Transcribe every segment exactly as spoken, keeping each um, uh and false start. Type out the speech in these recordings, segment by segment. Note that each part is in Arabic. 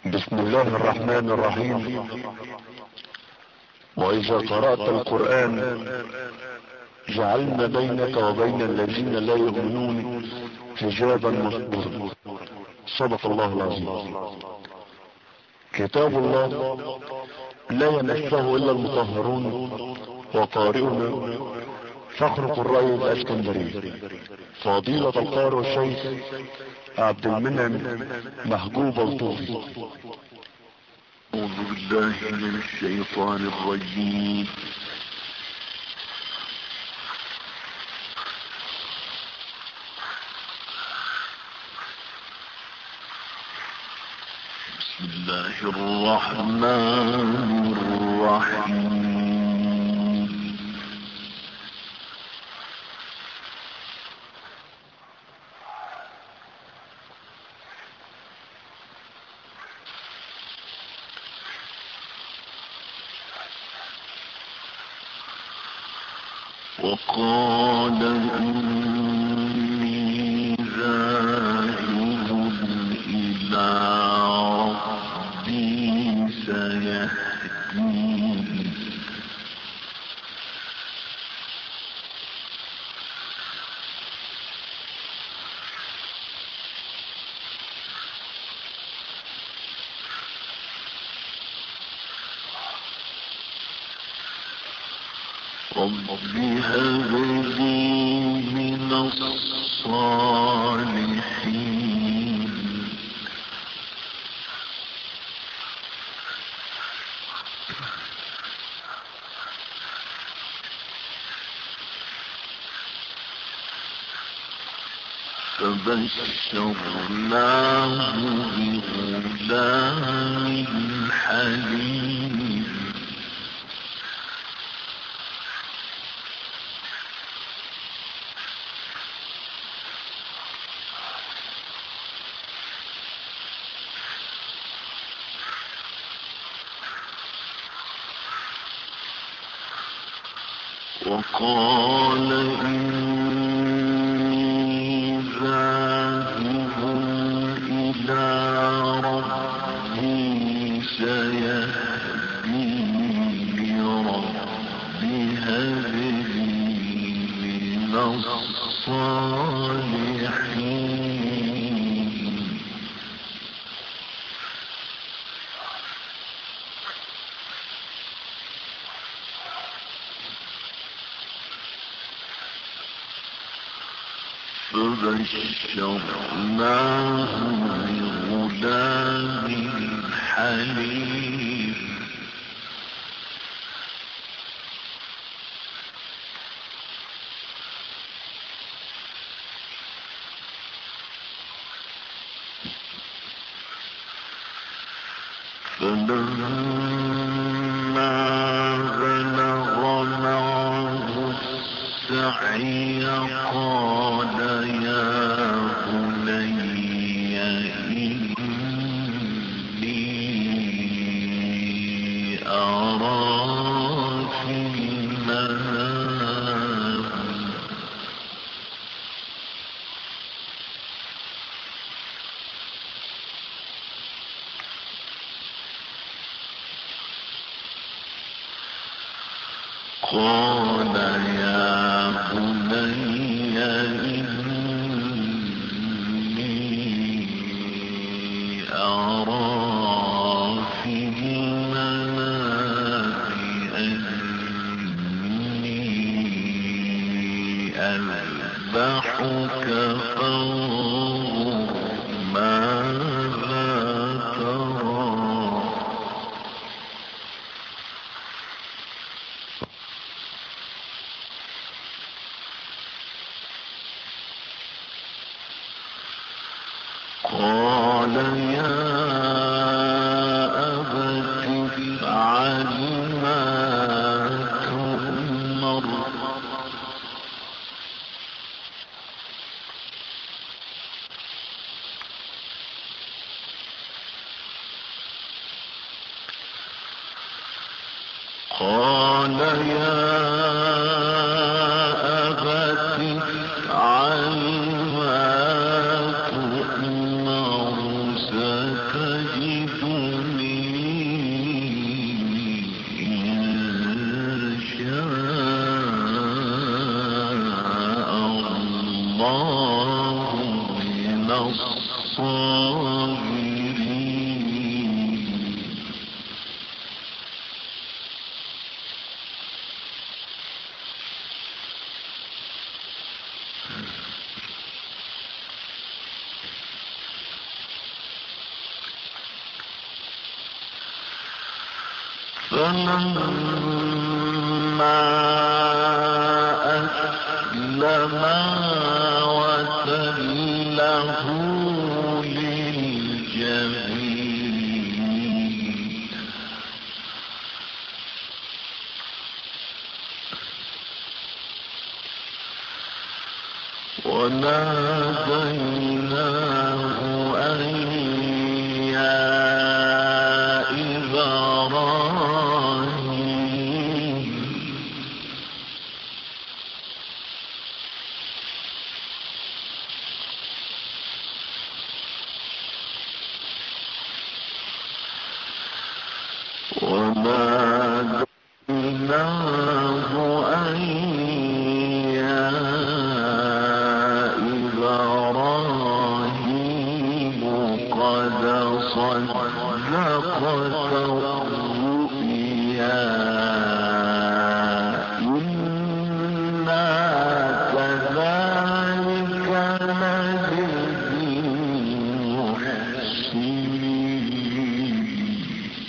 بسم الله الرحمن الرحيم. وإذا قرأت القرآن جعلنا بينك وبين الذين لا يؤمنون حجابا مستورا. صدق الله العظيم. كتاب الله لا يمسه إلا المطهرون، وقارئنا فخر قراء الاسكندري فضيلة القارئ الشيخ عبد المنعم محجوب الطوفي. أعوذ بالله من الشيطان الرجيم. بسم الله الرحمن الرحيم. وقال إني ذاهب إلى ربي سيهدين. رب هب لي من الصالحين. فبشرناه بغلام حليم. وقال إني ذاهب إلى ربي سيهدين. رب هب لي من الصالحين. فبشرناه بغلام حليم. فلما بلغ معه السعي قال يا بني إني أرى في المنام قال يا بني إني أرى في المنام أني أذبحك فانظر ماذا ترى. قال يا أبت افعل ما تؤمر. قال يا أبت افعل ما تؤمر ستجدني الصابرين. فلما أسلما وتله للجبين وناديناه أن يا إبراهيم وناديناه أن يا إبراهيم قد صدقت الرؤيا إنا كذلك نجزي المحسنين.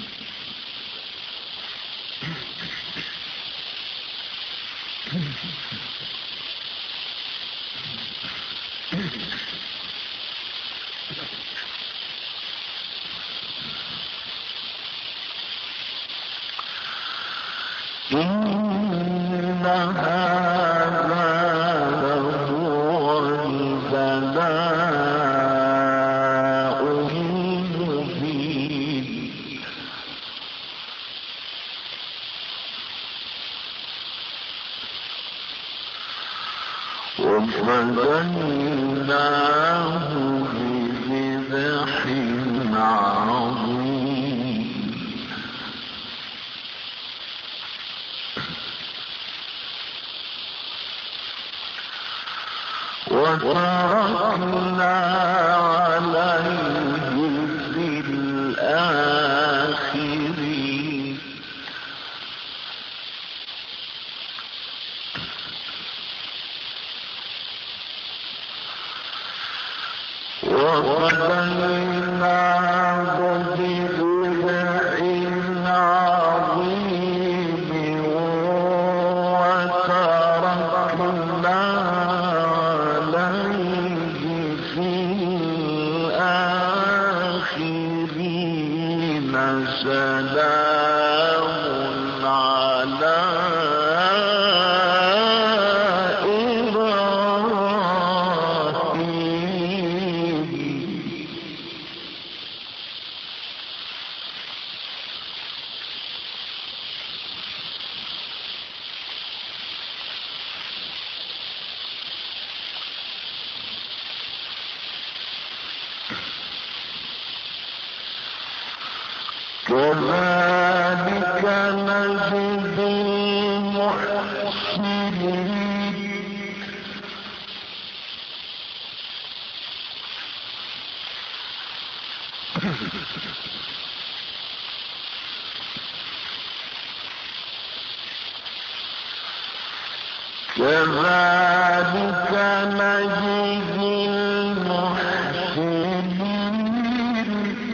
إن هذا لهو البلاء المبين. وفديناه بذبح عظيم. وتركنا عليه في الآخرين. وفديناه بذبح عظيم وتركنا عليه في الآخرين. سلام على كذلك نجزي المحسنين. كذلك نجزي المحسنين.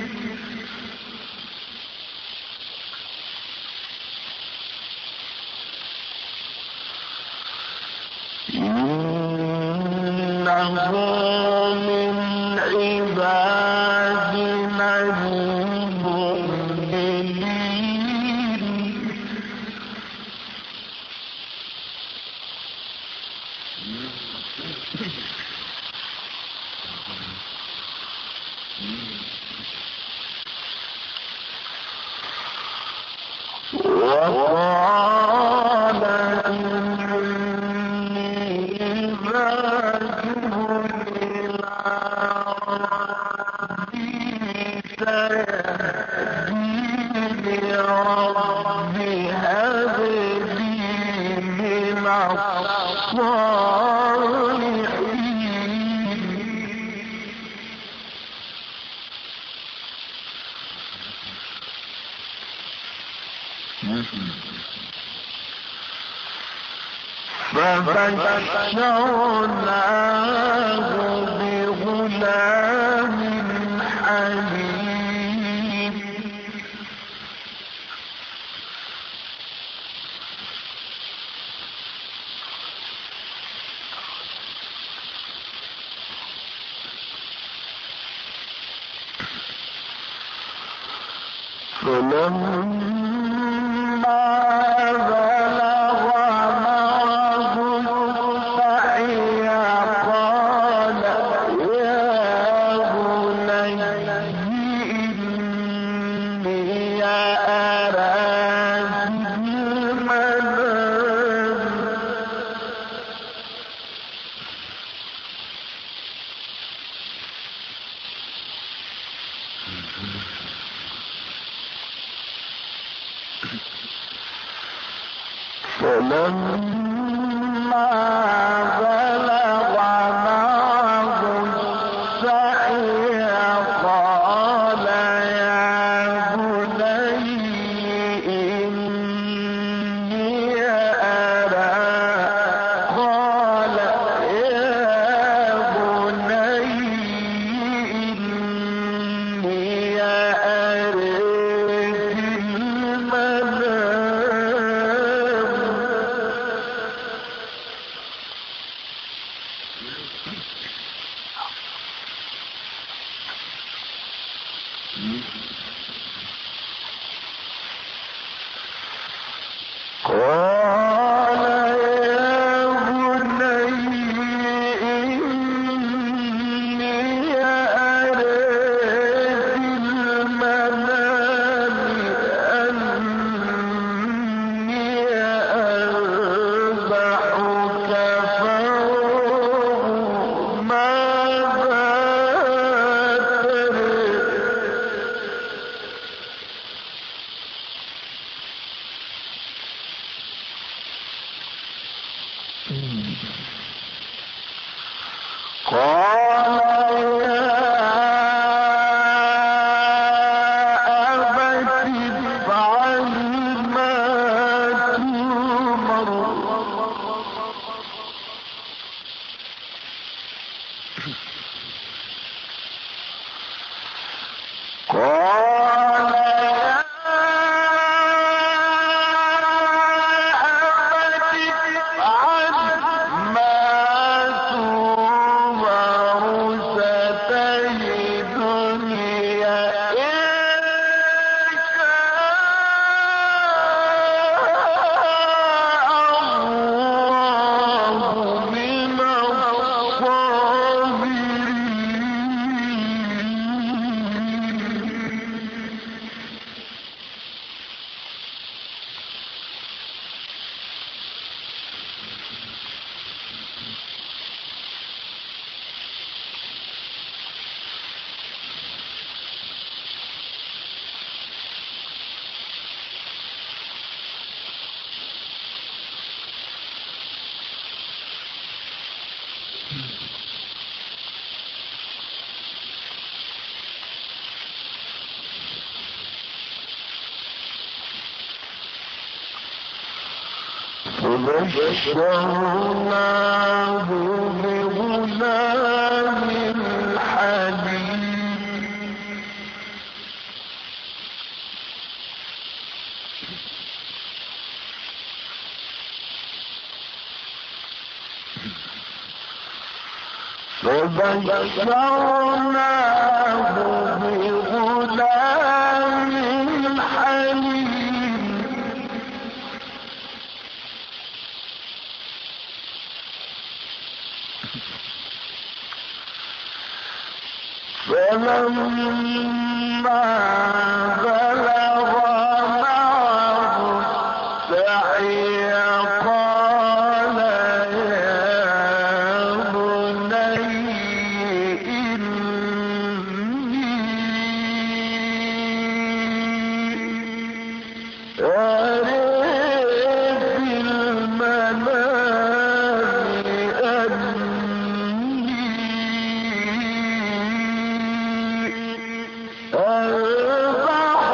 إنه من عبادنا المؤمنين. وقال إني ذاهب إلى ربي سيهدين. رب هب لي من الصالحين. فبشرناه بغلام حليم فلما بلغ معه السعي قال يا بني إني أرى في المنام فلما بلغ معه السعي قال يا بني إني أرى قال يا بني إني أرى في المنام قال يا بني إني أرى في المنام أني أذبحك فانظر ماذا ترى قال يا أبت افعل ما تؤمر قال يا أبت افعل ما تؤمر ستجدني إن شاء الله من فبشرناه بغلام حليم فبشرناه بغلام حليم فلما بلغ معه السعي قال يا بني إني أرى في المنام أني أذبحك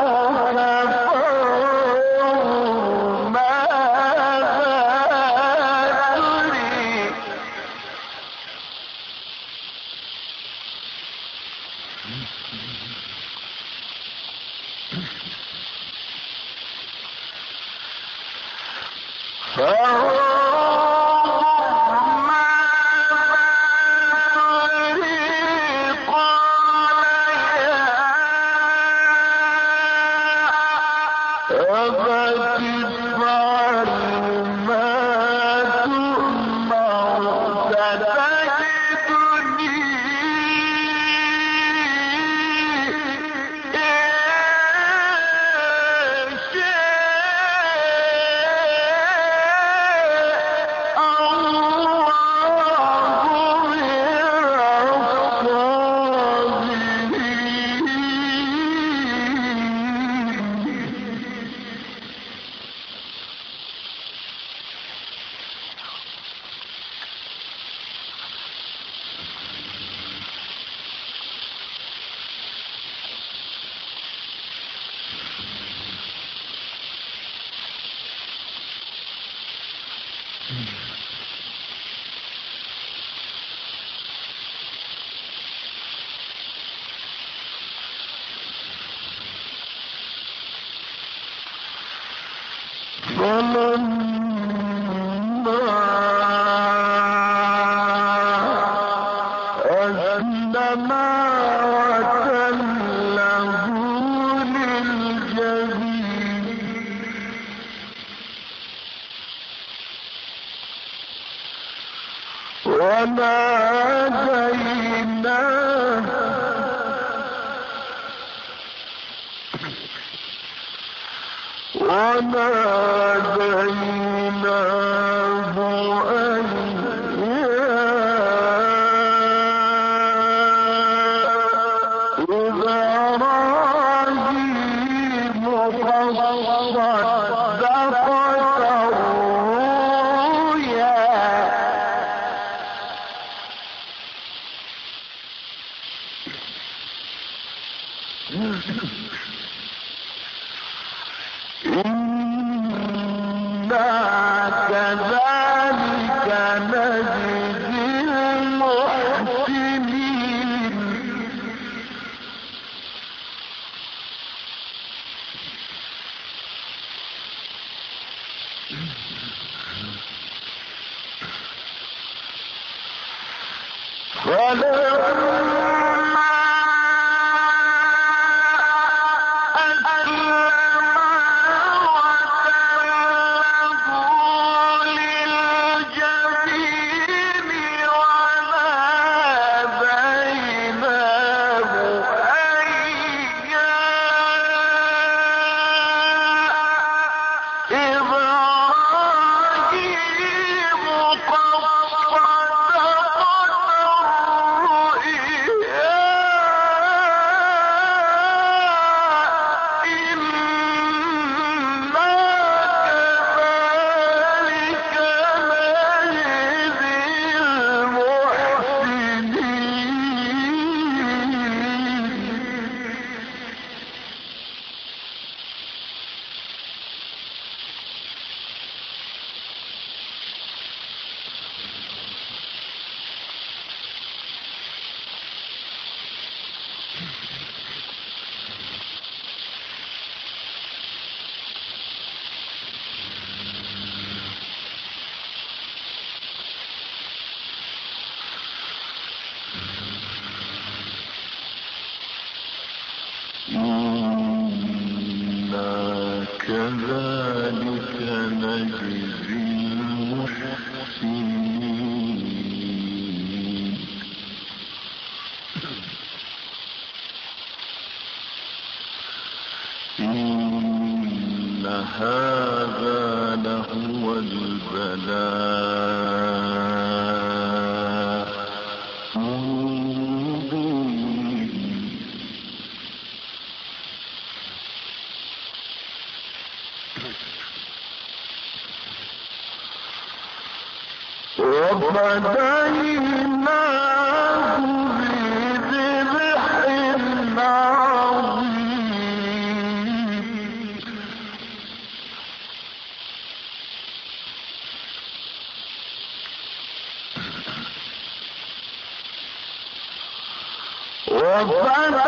ربنا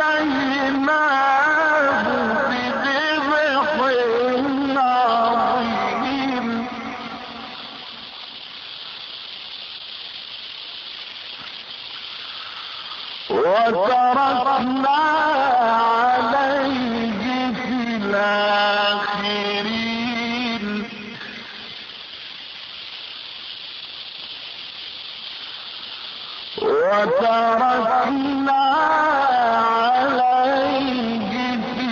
وتركنا عليه في الآخرين وتركنا عليه في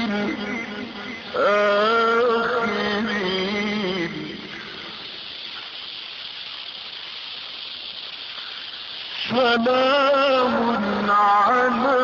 الآخرين سلام على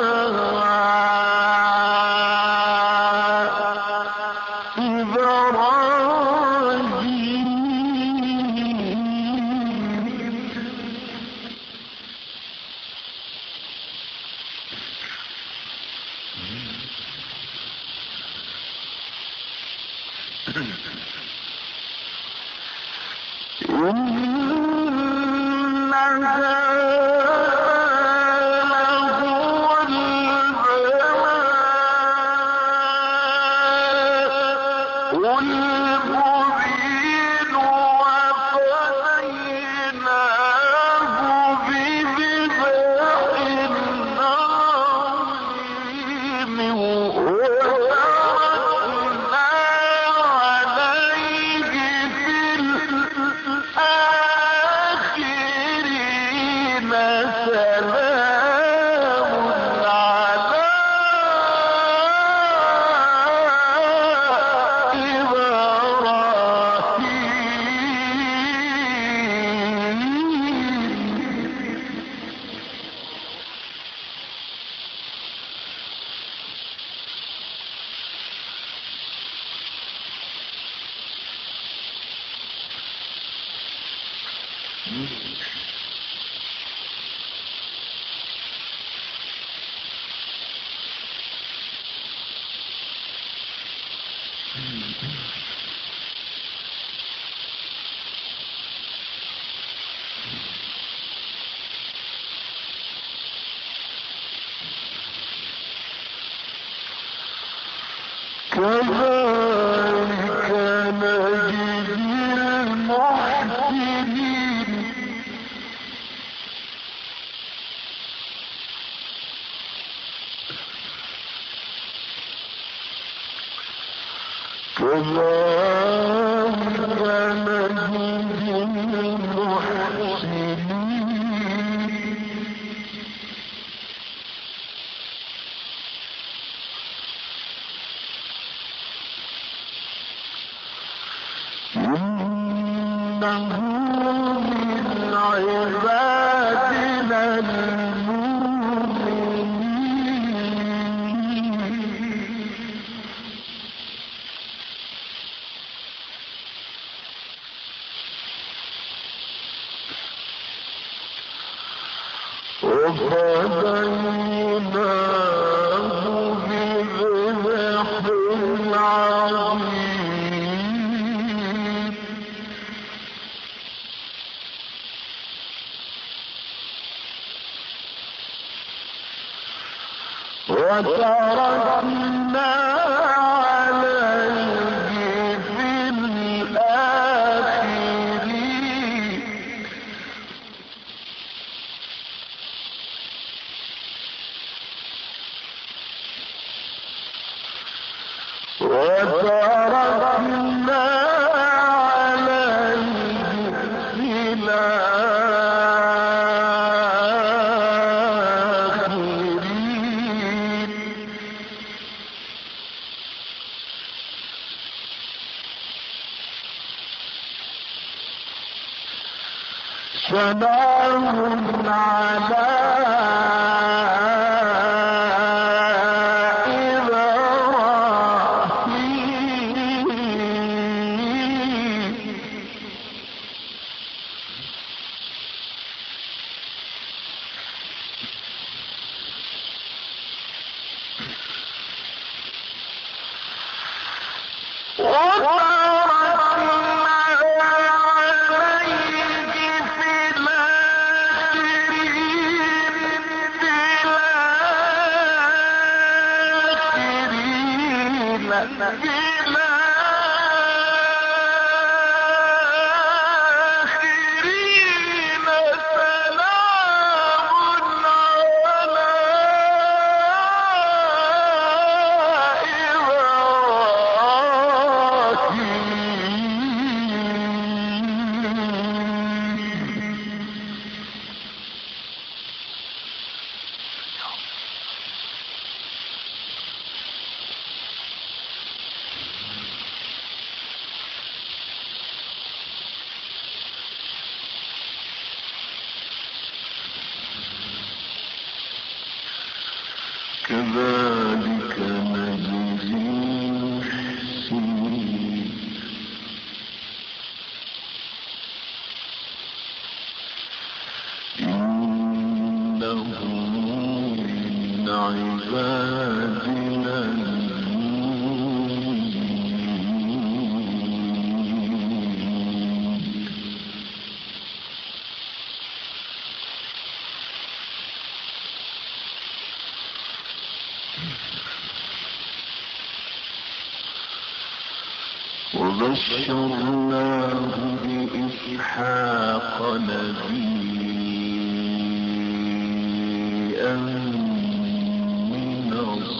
كذلك نجزي المحسنين كذلك نجزي المحسنين إنه من عبادنا المؤمنين وفديناه بذبح عظيم وتركنا عليه في الآخرين وتركنا عليه في الآخرين سلام على وكذلك نجزي المحسنين إنه من عبادنا وبشرناه بإسحاق نبيا من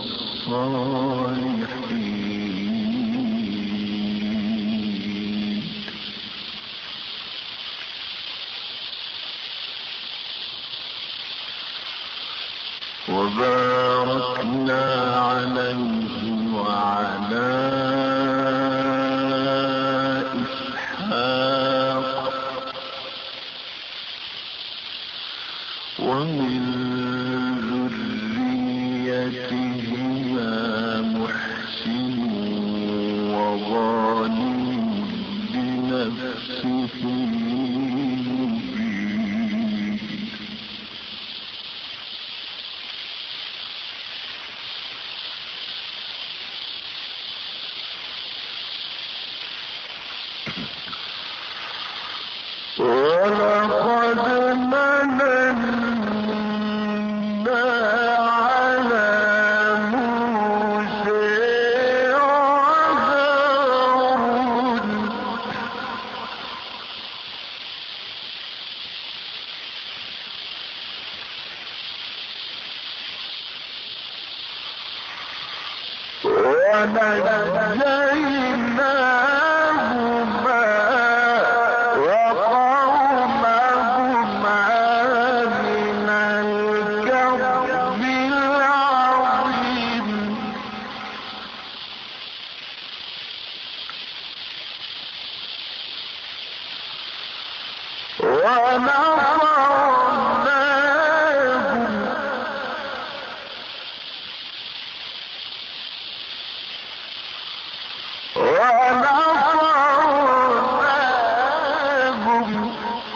الصالحين وباركنا عليه وعلى ومن ذريتهما محسن وظالم لنفسه مبين ولقد مننا على موسى وهارون ونجيناهما وقومهما من الكرب العظيم ونصرناهم ونصرناهم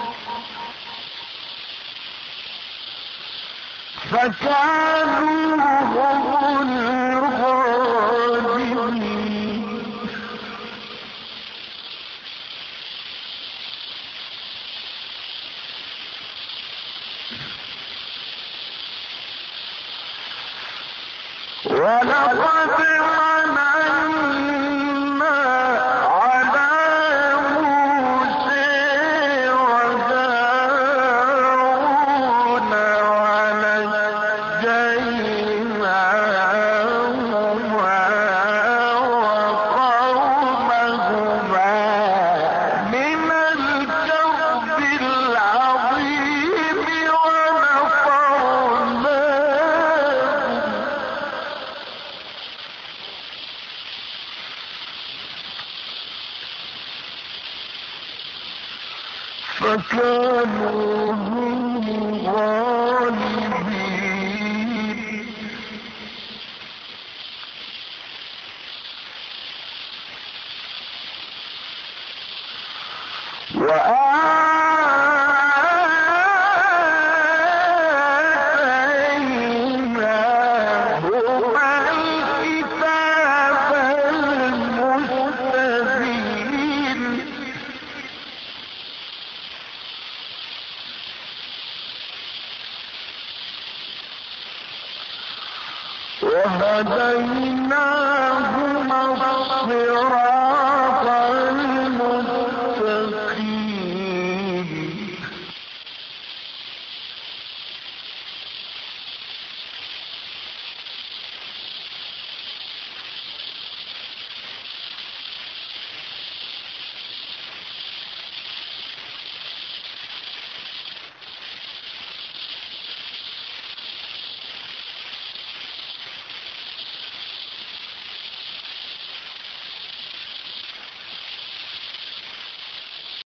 فكانوا هم الغالبين ولقد مننا على موسى وهارون ونجيناهما وقومهما من الكرب العظيم ونصرناهم فكانوا هم الغالبين وآتيناهما الكتاب المستبين وهديناهما الصراط